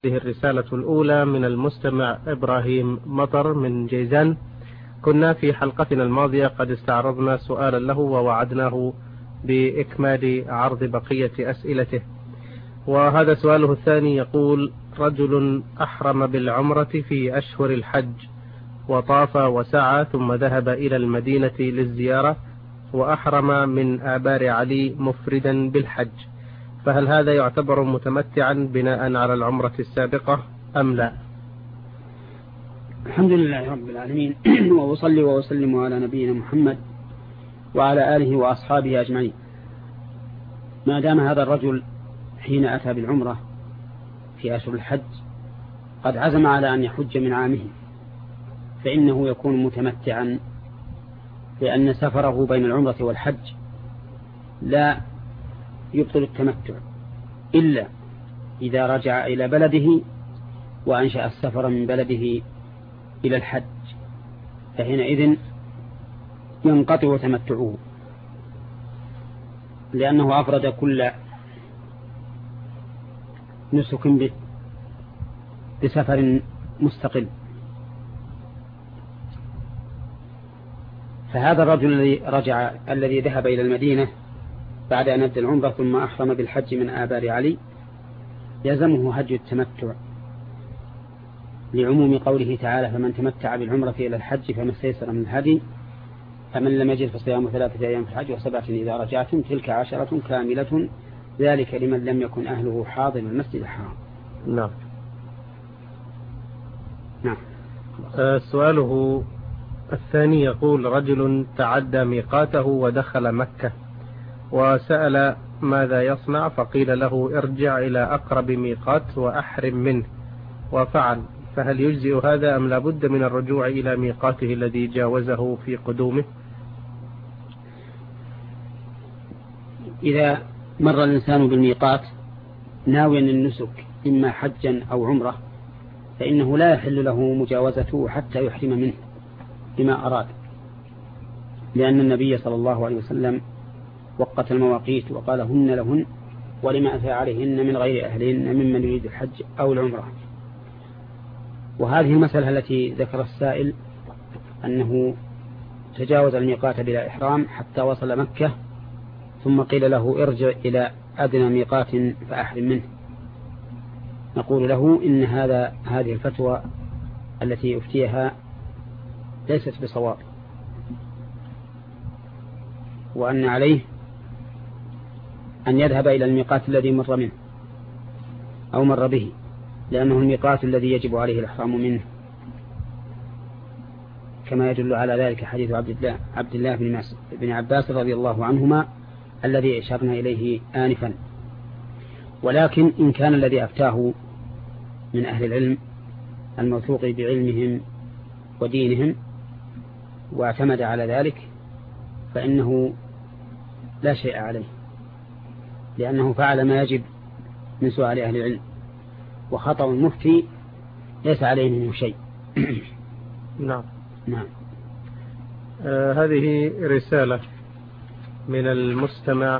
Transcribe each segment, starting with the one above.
هذه الرسالة الأولى من المستمع إبراهيم مطر من جيزان. كنا في حلقتنا الماضية قد استعرضنا سؤالا له ووعدناه بإكمال عرض بقية أسئلته، وهذا سؤاله الثاني. يقول: رجل أحرم بالعمرة في أشهر الحج وطاف وسعى ثم ذهب إلى المدينة للزيارة وأحرم من آبار علي مفردا بالحج، فهل هذا يعتبر متمتعا بناء على العمرة السابقة أم لا؟ الحمد لله رب العالمين وأصلي وأسلم على نبينا محمد وعلى آله وأصحابه أجمعين. ما دام هذا الرجل حين أتى بالعمرة في أشهر الحج قد عزم على أن يحج من عامه، فإنه يكون متمتعا، لأن سفره بين العمرة والحج لا يبطل التمتع إلا إذا رجع إلى بلده وأنشأ السفر من بلده إلى الحج، فحينئذ ينقطع تمتعه، لأنه أفرد كل نسك بسفر مستقل. فهذا الرجل الذي ذهب إلى المدينة بعد أن أدى العمرة ثم أحرم بالحج من آبار علي يلزمه هدي التمتع، لعموم قوله تعالى: فمن تمتع بالعمرة إلى الحج فما استيسر من الهدي، فمن لم يجد فصيام 3 أيام في الحج و7 إذا رجعتم تلك 10 كاملة ذلك لمن لم يكن أهله حاضر المسجد الحرام. نعم. سؤاله الثاني يقول: رجل تعدى ميقاته ودخل مكة وسأل ماذا يصنع، فقيل له: ارجع إلى أقرب ميقات وأحرم منه، وفعل، فهل يجزئ هذا أم لابد من الرجوع إلى ميقاته الذي جاوزه في قدومه؟ إذا مر الإنسان بالميقات ناويا النسك إما حجا أو عمرة فإنه لا يحل له مجاوزته حتى يحرم منه بما أراد، لأن النبي صلى الله عليه وسلم وقت المواقيت وقال: هن لهن ولما أتى عليهن من غير أهلهن ممن يريد الحج أو العمرة. وهذه المسألة التي ذكر السائل أنه تجاوز الميقات بلا إحرام حتى وصل مكة ثم قيل له: ارجع إلى أدنى ميقات فأحرم منه، نقول له إن هذه الفتوى التي أفتيها ليست بصواب، وأن عليه أن يذهب إلى الميقات الذي مر منه أو مر به، لأنه الميقات الذي يجب عليه الإحرام منه، كما يدل على ذلك حديث عبد الله بن عباس رضي الله عنهما الذي أشرنا إليه آنفا. ولكن إن كان الذي أفتاه من أهل العلم الموثوق بعلمهم ودينهم واعتمد على ذلك فإنه لا شيء عليه، لأنه فعل ما يجب من سؤال أهل العلم، وخطأ المفتي ليس عليه منه شيء. نعم. نعم. هذه رسالة من المستمع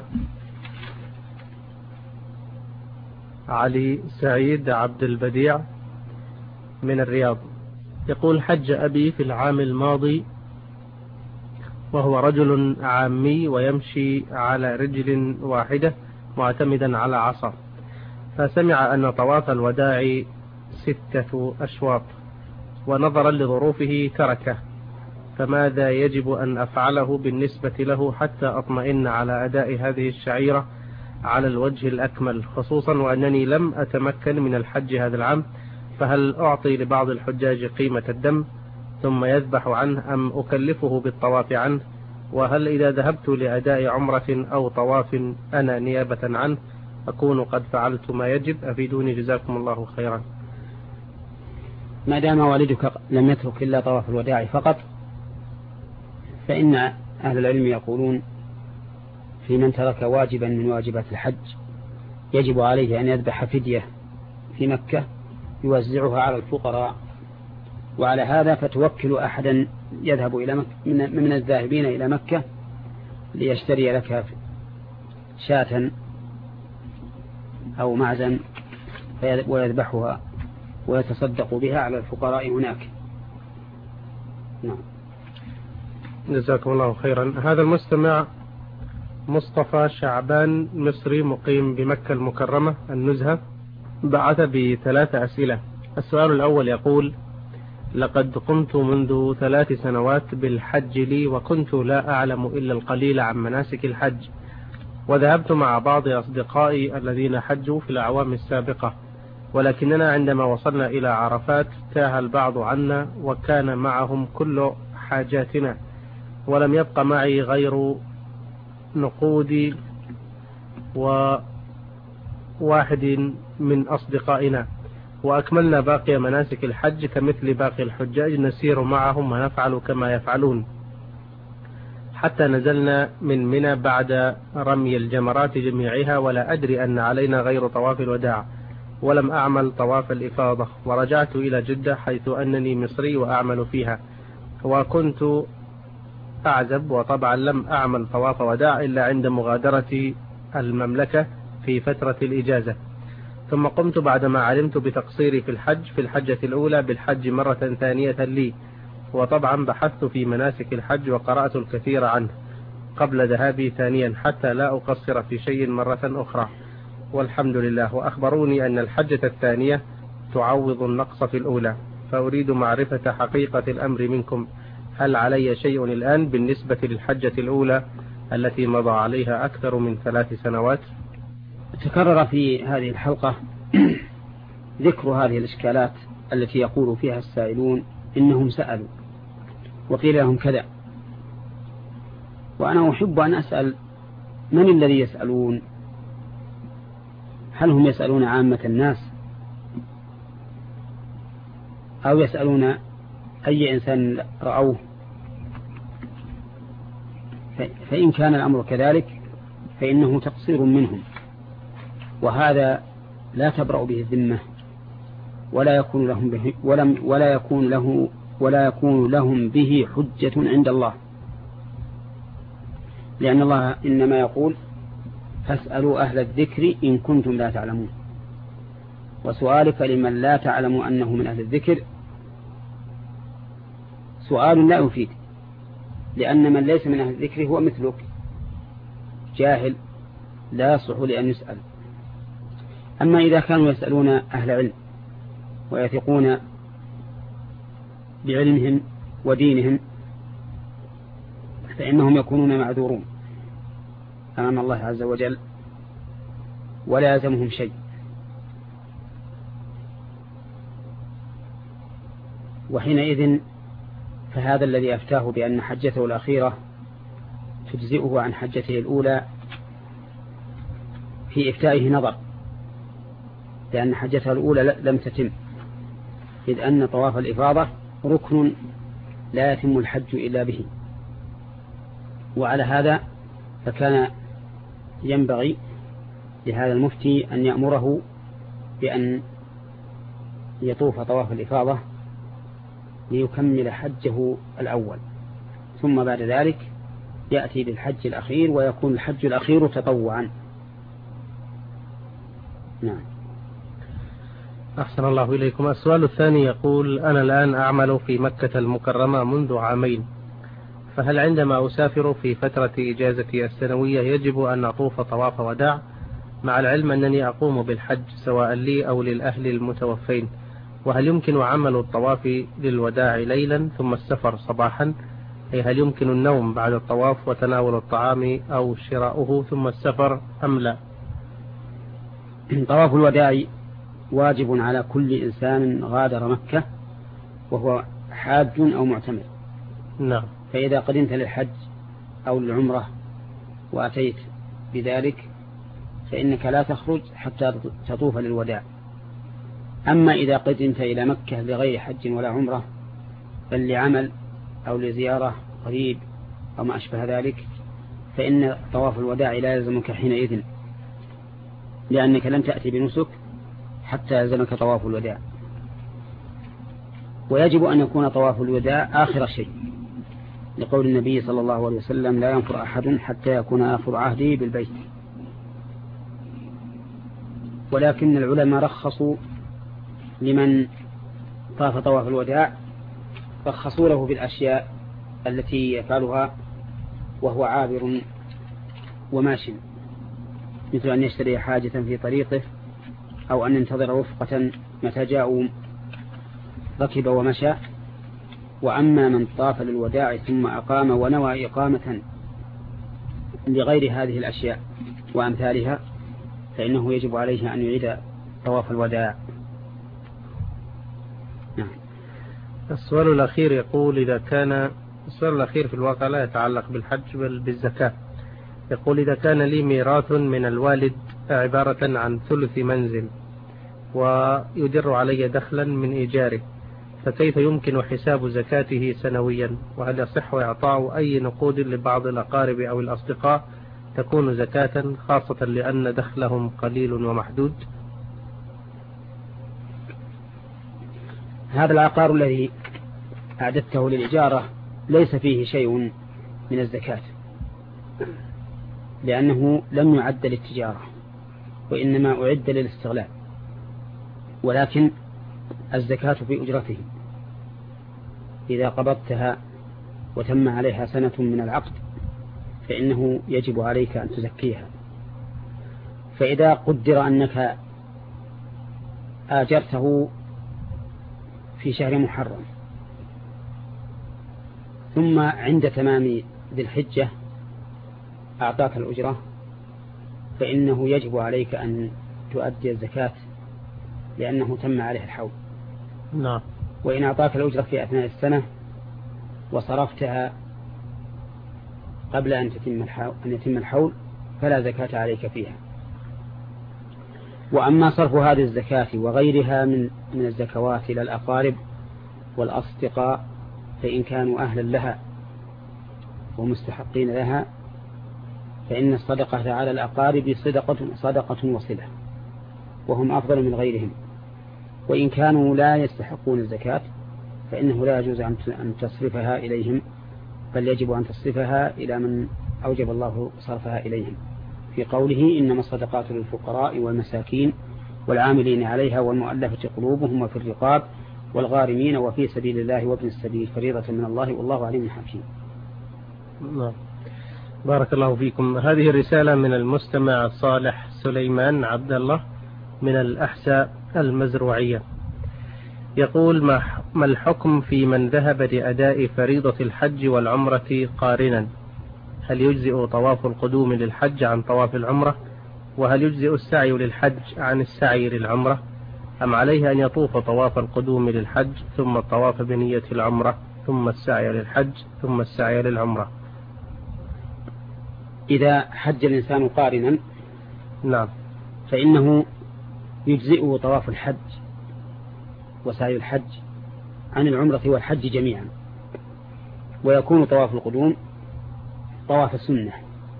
علي سعيد عبد البديع من الرياض. يقول: حج أبي في العام الماضي وهو رجل عامي ويمشي على رجل واحدة معتمدا على عصا، فسمع أن طواف الوداع 6 أشواط ونظرا لظروفه تركه، فماذا يجب أن أفعله بالنسبة له حتى أطمئن على أداء هذه الشعيرة على الوجه الأكمل، خصوصا وأنني لم أتمكن من الحج هذا العام، فهل أعطي لبعض الحجاج قيمة الدم ثم يذبح عنه أم أكلفه بالطواف عنه؟ وهل إذا ذهبت لأداء عمرة أو طواف أنا نيابة عنه أكون قد فعلت ما يجب؟ أفيدوني جزاكم الله خيرا. ما دام والدك لم يترك إلا طواف الوداع فقط فإن أهل العلم يقولون في من ترك واجبا من واجبات الحج يجب عليه أن يذبح فدية في مكة يوزعها على الفقراء، وعلى هذا فتوكل أحدا يذهب إلى مكة من الذاهبين إلى مكة ليشتري لك شاة أو معزا ويذبحها ويتصدق بها على الفقراء هناك. نعم. جزاكم الله خيرا. هذا المستمع مصطفى شعبان مصري مقيم بمكة المكرمة النزهة بعث ب3 أسئلة. السؤال الأول يقول: لقد قمت منذ 3 سنوات بالحج لي، وكنت لا أعلم إلا القليل عن مناسك الحج، وذهبت مع بعض أصدقائي الذين حجوا في الأعوام السابقة، ولكننا عندما وصلنا إلى عرفات تاه البعض عنا وكان معهم كل حاجاتنا، ولم يبق معي غير نقودي وواحد من أصدقائنا، وأكملنا باقي مناسك الحج كمثل باقي الحجاج، نسير معهم ونفعل كما يفعلون، حتى نزلنا من منى بعد رمي الجمرات جميعها، ولا أدري أن علينا غير طواف الوداع، ولم أعمل طواف الإفاضة، ورجعت إلى جدة حيث أنني مصري وأعمل فيها، وكنت أعزب، وطبعا لم أعمل طواف وداع إلا عند مغادرة المملكة في فترة الإجازة. ثم قمت بعدما علمت بتقصيري في الحجة الأولى بالحج مرة ثانية لي، وطبعا بحثت في مناسك الحج وقرأت الكثير عنه قبل ذهابي ثانيا حتى لا أقصر في شيء مرة أخرى، والحمد لله. وأخبروني أن الحجة الثانية تعوض النقص في الأولى، فأريد معرفة حقيقة الأمر منكم، هل علي شيء الآن بالنسبة للحجة الأولى التي مضى عليها أكثر من 3 سنوات؟ تكرر في هذه الحلقة ذكر هذه الإشكالات التي يقول فيها السائلون إنهم سألوا وقيل لهم كذا، وأنا أحب أن أسأل: من الذي يسألون؟ هل هم يسألون عامة الناس، أو يسألون أي إنسان رأوه؟ فإن كان الأمر كذلك فإنه تقصير منهم، وهذا لا تبرأ به الذمة، ولا يكون لهم به حجة عند الله، لأن الله إنما يقول: فاسألوا أهل الذكر إن كنتم لا تعلمون. وسؤالك لمن لا تعلم أنه من أهل الذكر سؤال لا يفيد، لأن من ليس من أهل الذكر هو مثلك جاهل لا يصلح لأن يسأل. أما إذا كانوا يسألون أهل علم ويثقون بعلمهم ودينهم فإنهم يكونون معذورون أمام الله عز وجل، ولا يلزمهم شيء. وحينئذ فهذا الذي أفتاه بأن حجته الأخيرة تجزئه عن حجته الأولى في إفتائه نظر، لأن حجته الأولى لم تتم، إذ أن طواف الإفاضة ركن لا يتم الحج إلا به. وعلى هذا فكان ينبغي لهذا المفتي أن يأمره بأن يطوف طواف الإفاضة ليكمل حجه الأول، ثم بعد ذلك يأتي بالحج الأخير، ويكون الحج الأخير تطوعا. نعم. أحسن الله إليكم. السؤال الثاني يقول: أنا الآن أعمل في مكة المكرمة منذ 2 عام، فهل عندما أسافر في فترة إجازتي السنوية يجب أن أطوف طواف وداع، مع العلم أنني أقوم بالحج سواء لي أو للأهل المتوفين؟ وهل يمكن عمل الطواف للوداع ليلا ثم السفر صباحا، أي هل يمكن النوم بعد الطواف وتناول الطعام أو شراؤه ثم السفر أم لا؟ طواف الوداع واجب على كل إنسان غادر مكة وهو حاج أو معتمر. نعم. فإذا قدمت للحج أو للعمرة وأتيت بذلك فإنك لا تخرج حتى تطوف للوداع. أما إذا قدمت إلى مكة لغير حج ولا عمرة بل لعمل أو لزيارة قريب أو ما أشبه ذلك فإن طواف الوداع لا يلزمك حينئذ، لأنك لن تأتي بنسك حتى يلزمك طواف الوداع. ويجب أن يكون طواف الوداع آخر شيء، لقول النبي صلى الله عليه وسلم: لا ينفر أحد حتى يكون آخر عهده بالبيت. ولكن العلماء رخصوا لمن طاف طواف الوداع رخصوا له بالأشياء التي يفعلها وهو عابر وماش، مثل أن يشتري حاجة في طريقه، أو أن ينتظر رفقة متى جاءوا ركب ومشى. وأما من طاف للوداع ثم أقام ونوى إقامة لغير هذه الأشياء وأمثالها فإنه يجب عليه أن يعيد طواف الوداع. نعم. السؤال الأخير يقول السؤال الأخير في الواقع لا يتعلق بالحج بل بالزكاة. يقول: إذا كان لي ميراث من الوالد عبارة عن ثلث منزل ويدر علي دخلا من إيجاره، فكيف يمكن حساب زكاته سنويا؟ وهل يصح إعطاء أي نقود لبعض الأقارب أو الأصدقاء تكون زكاة، خاصة لأن دخلهم قليل ومحدود؟ هذا العقار الذي أعددته للإجارة ليس فيه شيء من الزكاة، لأنه لم يعد للتجارة وإنما أعد للاستغلال، ولكن الزكاة في أجرته. إذا قبضتها وتم عليها سنة من العقد فإنه يجب عليك أن تزكيها. فإذا قدر أنك آجرته في شهر محرم ثم عند تمام ذي الحجة أعطاك الأجرة فإنه يجب عليك أن تؤدي الزكاة لأنه تم عليه الحول. نعم. وإن أعطاك الأجرة في أثناء السنة وصرفتها قبل أن يتم الحول فلا زكاة عليك فيها. وأما صرف هذه الزكاة وغيرها من الزكوات إلى الأقارب والأصدقاء فإن كانوا أهلا لها ومستحقين لها فإن الصدقة على الأقارب صدقة وصلة، وهم أفضل من غيرهم. وإن كانوا لا يستحقون الزكاة فإنه لا يجوز أن تصرفها إليهم، بل يجب أن تصرفها إلى من أوجب الله صرفها إليهم، في قوله: إنما الصدقات للفقراء والمساكين والعاملين عليها والمؤلفة قلوبهم وفي الرقاب والغارمين وفي سبيل الله وابن السبيل فريضة من الله والله عليم حكيم. بارك الله فيكم. هذه الرسالة من المستمع صالح سليمان عبد الله من الأحساء المزروعية، يقول: ما الحكم في من ذهب لأداء فريضة الحج والعمرة قارنا؟ هل يجزئ طواف القدوم للحج عن طواف العمرة؟ وهل يجزئ السعي للحج عن السعي للعمرة؟ أم عليه أن يطوف طواف القدوم للحج ثم الطواف بنية العمرة ثم السعي للحج ثم السعي للعمرة؟ إذا حج الإنسان قارنا نعم فإنه يجزئه طواف الحج وسعي الحج عن العمرة والحج جميعا، ويكون طواف القدوم طواف السنة.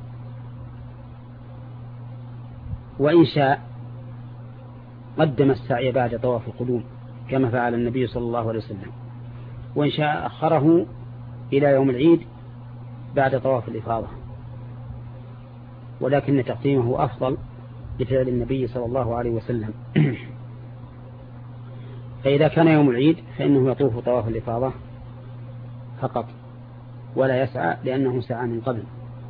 وإن شاء قدم السعي بعد طواف القدوم كما فعل النبي صلى الله عليه وسلم، وإن شاء أخره إلى يوم العيد بعد طواف الإفاضة، ولكن تقديمه أفضل بفعل النبي صلى الله عليه وسلم. فإذا كان يوم العيد فإنه يطوف طواف الإفاضة فقط ولا يسعى لأنه سعى من قبل.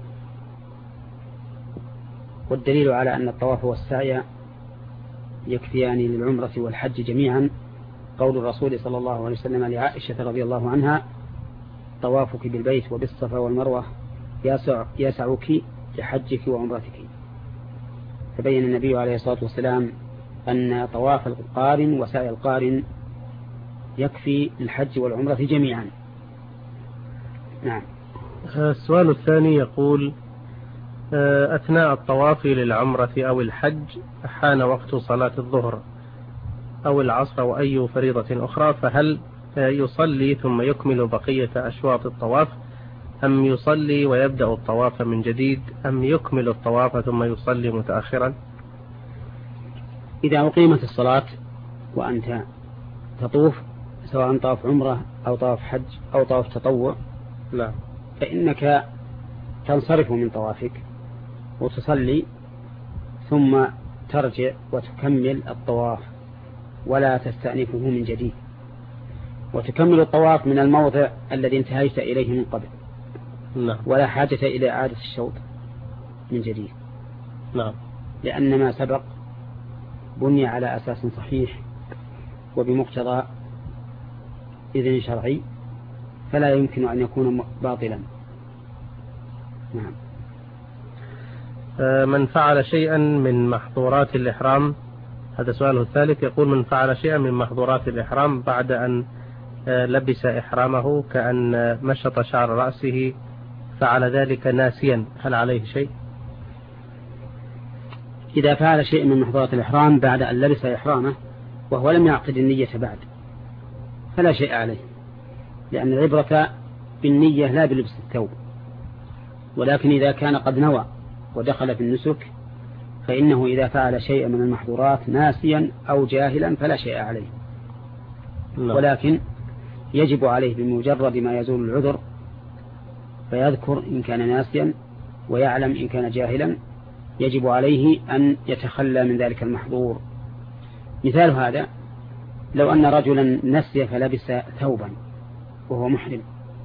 والدليل على أن الطواف والسعي يكفيان للعمرة والحج جميعا قول الرسول صلى الله عليه وسلم لعائشة رضي الله عنها: طوافك بالبيت وبالصفا والمروة يسعك لحجك وعمرتك. فبين النبي عليه الصلاة والسلام أن طواف القارن وسعي القارن يكفي للحج والعمرة جميعا. نعم. السؤال الثاني يقول: أثناء الطواف للعمرة أو الحج حان وقت صلاة الظهر أو العصر أو أي فريضة أخرى، فهل يصلي ثم يكمل بقية أشواط الطواف، أم يصلي ويبدأ الطواف من جديد، أم يكمل الطواف ثم يصلي متأخرا؟ إذا أقيمت الصلاة وأنت تطوف سواء طواف عمرة أو طواف حج أو طواف تطوع لا، فإنك تنصرف من طوافك وتصلي ثم ترجع وتكمل الطواف ولا تستأنفه من جديد، وتكمل الطواف من الموضع الذي انتهيت إليه من قبل. نعم. ولا حاجة إلى إعادة الشوط من جديد. نعم. لأن ما سبق بني على أساس صحيح وبمقتضى إذن شرعي، فلا يمكن أن يكون باطلا. نعم. من فعل شيئا من محظورات الإحرام، هذا سؤاله الثالث، يقول: من فعل شيئا من محظورات الإحرام بعد أن لبس إحرامه كأن مشط شعر رأسه، فعل ذلك ناسيا، هل عليه شيء؟ إذا فعل شيء من محظورات الإحرام بعد أن لبس إحرامه وهو لم يعقد النية بعد فلا شيء عليه، لأن العبرة بالنية لا بلبس الثوب. ولكن إذا كان قد نوى ودخل في النسك فإنه إذا فعل شيئا من المحظورات ناسيا أو جاهلا فلا شيء عليه. ولكن يجب عليه بمجرد ما يزول العذر فيذكر إن كان ناسيا ويعلم إن كان جاهلا، يجب عليه أن يتخلى من ذلك المحظور. مثال هذا: لو أن رجلا نسي فلبس ثوبا وهو محرم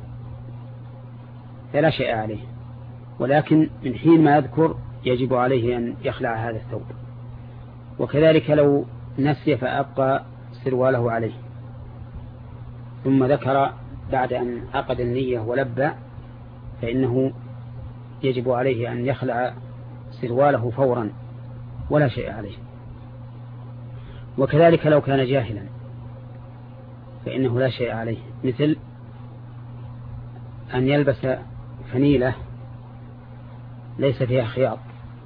فلا شيء عليه، ولكن من حين ما يذكر يجب عليه أن يخلع هذا الثوب. وكذلك لو نسي فأبقى سرواله عليه ثم ذكر بعد أن عقد النية ولبى فإنه يجب عليه أن يخلع سرواله فورا ولا شيء عليه. وكذلك لو كان جاهلا فإنه لا شيء عليه، مثل أن يلبس فنيلة ليس فيها خياط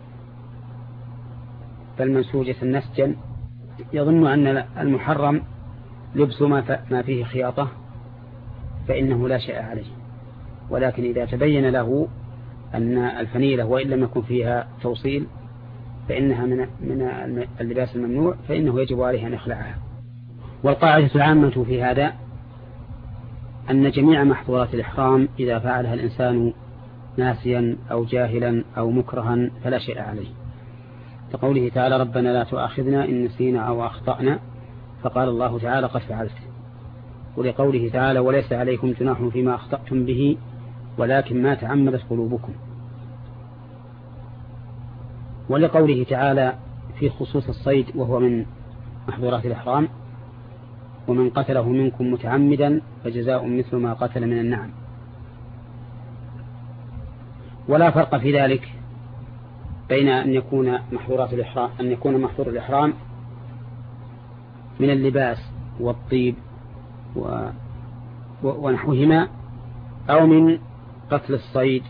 بل منسوجة نسجا، يظن أن المحرم لبس ما فيه خياطة فإنه لا شيء عليه. ولكن إذا تبين له أن الفنيلة وإن لم يكن فيها توصيل فإنها من اللباس الممنوع فإنه يجب عليه أن يخلعها. والقاعدة العامة في هذا أن جميع محظورات الإحرام إذا فعلها الإنسان ناسيا أو جاهلا أو مكرها فلا شيء عليه، كقوله تعالى: ربنا لا تؤاخذنا إن نسينا أو أخطأنا، فقال الله تعالى: قد فعلت. ولقوله تعالى: وليس عليكم جناح فيما أخطأتم به ولكن ما تعمدت قلوبكم. ولقوله تعالى في خصوص الصيد وهو من محظورات الإحرام: ومن قتله منكم متعمدا فجزاء مثل ما قتل من النعم. ولا فرق في ذلك بين أن يكون محظور الإحرام من اللباس والطيب ونحوهما، أو من قتل الصيد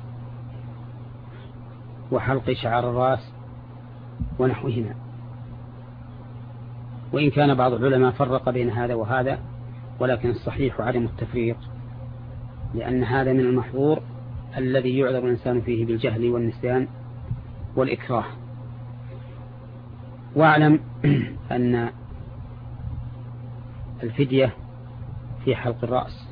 وحلق شعر الرأس ونحوهما. وإن كان بعض العلماء فرق بين هذا وهذا، ولكن الصحيح عدم التفريق، لأن هذا من المحظور الذي يعذر الإنسان فيه بالجهل والنسيان والإكراه. واعلم أن الفدية في حلق الرأس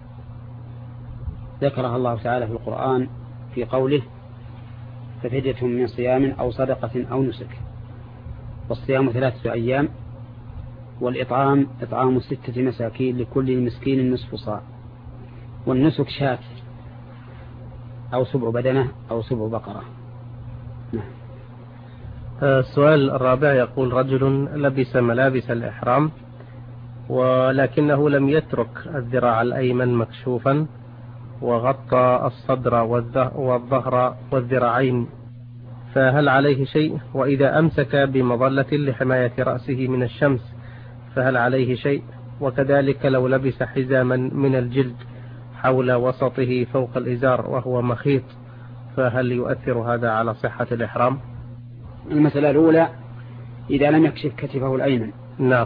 ذكرها الله تعالى في القرآن في قوله: ففدية من صيام أو صدقة أو نسك. والصيام 3 أيام، والإطعام إطعام 6 مساكين لكل مسكين نصف صاع، والنسك شاة أو 7 بدنة أو 7 بقرة. نعم. السؤال الرابع يقول: رجل لبس ملابس الإحرام ولكنه لم يترك الذراع الأيمن مكشوفا وغطى الصدر والظهر والذراعين، فهل عليه شيء؟ وإذا أمسك بمظلة لحماية رأسه من الشمس فهل عليه شيء؟ وكذلك لو لبس حزاما من الجلد حول وسطه فوق الإزار وهو مخيط فهل يؤثر هذا على صحة الإحرام؟ المسألة الأولى: إذا لم يكشف كتفه الأيمن. نعم.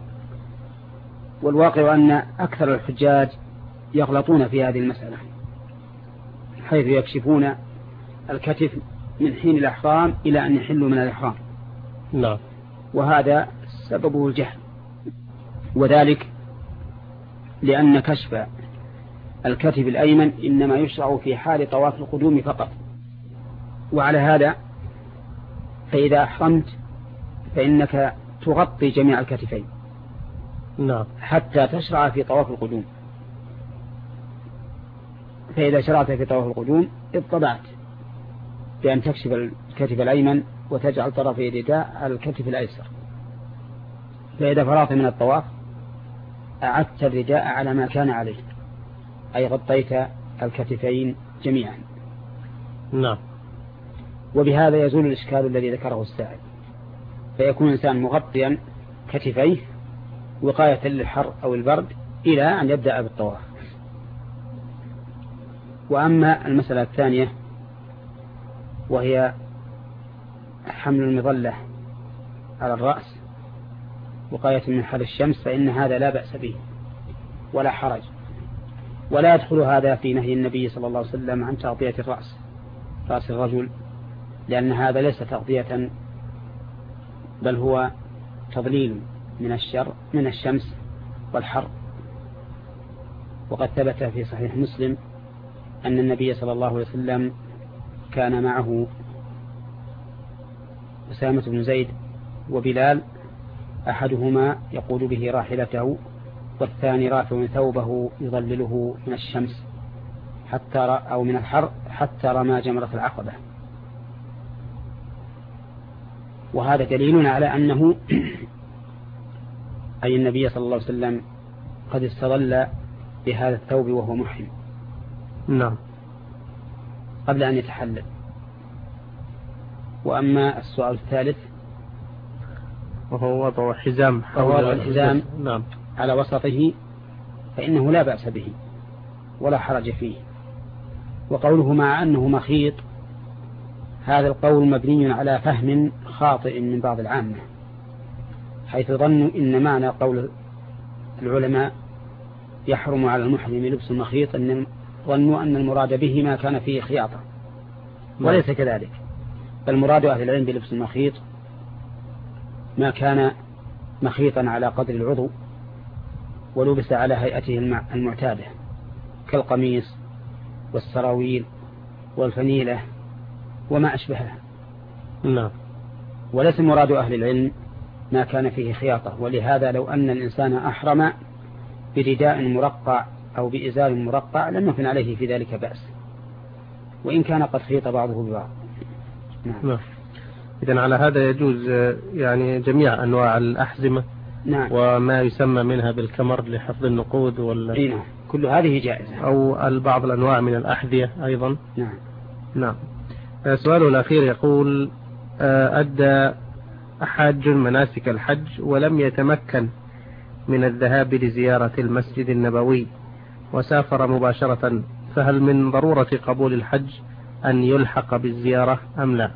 والواقع أن أكثر الحجاج يغلطون في هذه المسألة، حيث يكشفون الكتف من حين الإحرام إلى أن يحلوا من الإحرام. نعم. وهذا سببه الجهل، وذلك لأن كشف الكتف الأيمن إنما يشرع في حال طواف القدوم فقط. وعلى هذا فإذا أحرمت فإنك تغطي جميع الكتفين نعم. حتى تشرع في طواف القدوم. فإذا شرعت في طواف القدوم اضطدعت بأن تكشف الكتف الأيمن وتجعل طرفي الرداء على الكتف الأيسر. فإذا فرغت من الطواف أعدت الرداء على ما كان عليه، أي غطيت الكتفين جميعا. نعم. وبهذا يزول الإشكال الذي ذكره السائل، فيكون الإنسان مغطيا كتفيه وقاية للحر أو البرد إلى أن يبدأ بالطواف. وأما المسألة الثانية وهي حمل المظلة على الرأس وقاية من حر الشمس، فإن هذا لا بأس به ولا حرج، ولا يدخل هذا في نهي النبي صلى الله عليه وسلم عن تغطية رأس الرجل، لأن هذا ليس تغطية بل هو تضليل من الشمس والحر. وقد ثبت في صحيح مسلم أن النبي صلى الله عليه وسلم كان معه أسامة بن زيد وبلال، أحدهما يقود به راحلته والثاني رافع ثوبه يظلله من الشمس أو من الحر حتى رمى جمرة العقبة. وهذا دليل على أنه أي النبي صلى الله عليه وسلم قد استظل بهذا الثوب وهو محرم. نعم. قبل أن يتحلل. وأما السؤال الثالث وهو وضع حزام الحزام نعم. على وسطه، فإنه لا بأس به ولا حرج فيه. وقوله مع أنه مخيط، هذا القول مبني على فهم خاطئ من بعض العامة، حيث ظنوا إن معنى قول العلماء يحرم على المحرم لبس المخيط ظنوا أن المراد به ما كان فيه خياطة، وليس كذلك. فالمراد أهل العلم بلبس المخيط ما كان مخيطا على قدر العضو ولبس على هيئته المعتادة كالقميص والسراويل والفنيلة وما أشبهها. نعم. وليس مراد أهل العلم ما كان فيه خياطة. ولهذا لو أن الإنسان أحرم برداء مرقع أو بإزار مرقع لم يكن عليه في ذلك بأس، وإن كان قد خيط بعضه ببعض. نعم. إذن على هذا يجوز يعني جميع أنواع الأحزمة. نعم. وما يسمى منها بالكمر لحفظ النقود كل هذه جائزة، أو البعض الأنواع من الأحذية أيضا. نعم. نعم. سؤاله الأخير يقول: أدى حاج مناسك الحج ولم يتمكن من الذهاب لزيارة المسجد النبوي وسافر مباشرة، فهل من ضرورة قبول الحج أن يلحق بالزيارة أم لا؟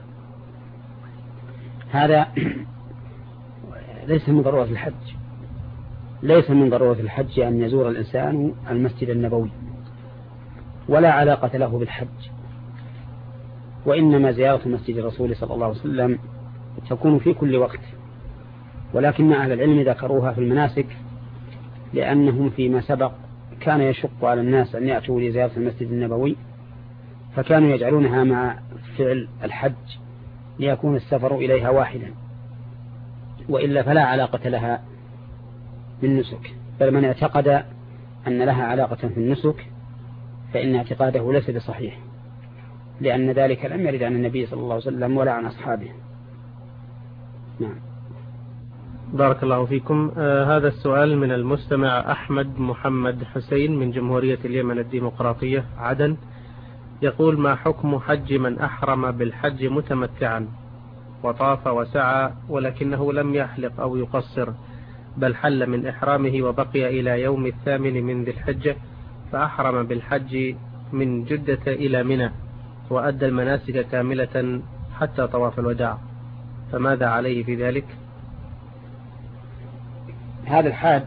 هذا ليس من ضرورة الحج. ليس من ضرورة الحج أن يزور الإنسان المسجد النبوي، ولا علاقة له بالحج. وإنما زيارة مسجد الرسول صلى الله عليه وسلم تكون في كل وقت، ولكن أهل العلم ذكروها في المناسك لأنهم فيما سبق كان يشق على الناس أن يأتوا لزيارة المسجد النبوي، فكانوا يجعلونها مع فعل الحج ليكون السفر إليها واحدا، وإلا فلا علاقة لها بالنسك. بل من اعتقد أن لها علاقة في النسك فإن اعتقاده ليس بصحيح، لأن ذلك لم يرد عن النبي صلى الله عليه وسلم ولا عن أصحابه. نعم. بارك الله فيكم. هذا السؤال من المستمع أحمد محمد حسين من جمهورية اليمن الديمقراطية عدن، يقول: ما حكم حج من أحرم بالحج متمتعا وطاف وسعى ولكنه لم يحلق أو يقصر، بل حل من إحرامه وبقي إلى يوم 8 من ذي الحجة، فأحرم بالحج من جدة إلى منى وأدى المناسك كاملة حتى طواف الوداع، فماذا عليه في ذلك؟ هذا الحاج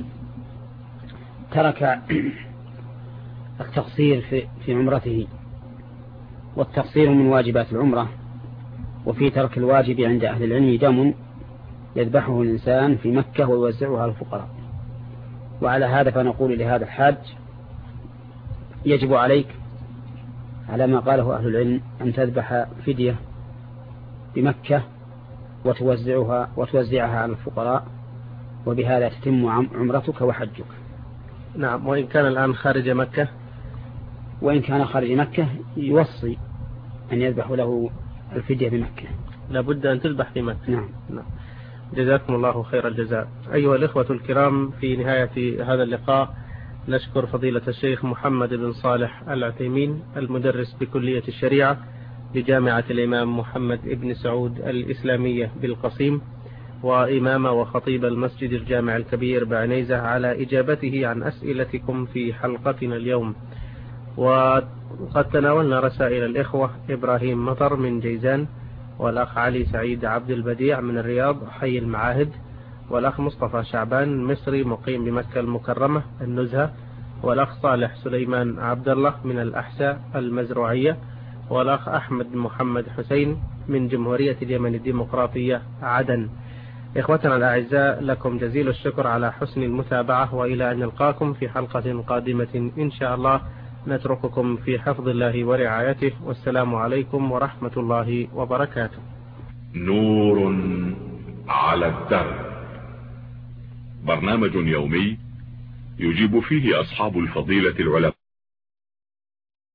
ترك التقصير في عمرته، والتقصير من واجبات العمرة، وفي ترك الواجب عند أهل العلم دم يذبحه الإنسان في مكة ويوزعها على الفقراء. وعلى هذا فنقول لهذا الحاج: يجب عليك على ما قاله أهل العلم أن تذبح فدية بمكة وتوزعها على الفقراء وبهذا تتم عمرتك وحجك. نعم. وإن كان الآن خارج مكة؟ وإن كان خارج مكة يوصي أن يذبح له الفدية بمكة. لابد أن تذبح في مكة. نعم. جزاكم الله خير الجزاء. أيها الإخوة الكرام، في نهاية هذا اللقاء نشكر فضيلة الشيخ محمد بن صالح العثيمين المدرس بكلية الشريعة بجامعة الإمام محمد بن سعود الإسلامية بالقصيم، وإمام وخطيب المسجد الجامع الكبير بعنيزة، على إجابته عن أسئلتكم في حلقتنا اليوم. وقد تناولنا رسائل الإخوة إبراهيم مطر من جيزان، والأخ علي سعيد عبد البديع من الرياض حي المعاهد، والأخ مصطفى شعبان مصري مقيم بمكة المكرمة النزهة، والأخ صالح سليمان عبد الله من الأحساء المزروعية، والأخ أحمد محمد حسين من جمهورية اليمن الديمقراطية عدن. إخوتنا الأعزاء، لكم جزيل الشكر على حسن المتابعة، وإلى أن نلقاكم في حلقة قادمة إن شاء الله. نترككم في حفظ الله ورعايته، والسلام عليكم ورحمة الله وبركاته. نور على الدرب، برنامج يومي يجيب فيه أصحاب الفضيلة العلماء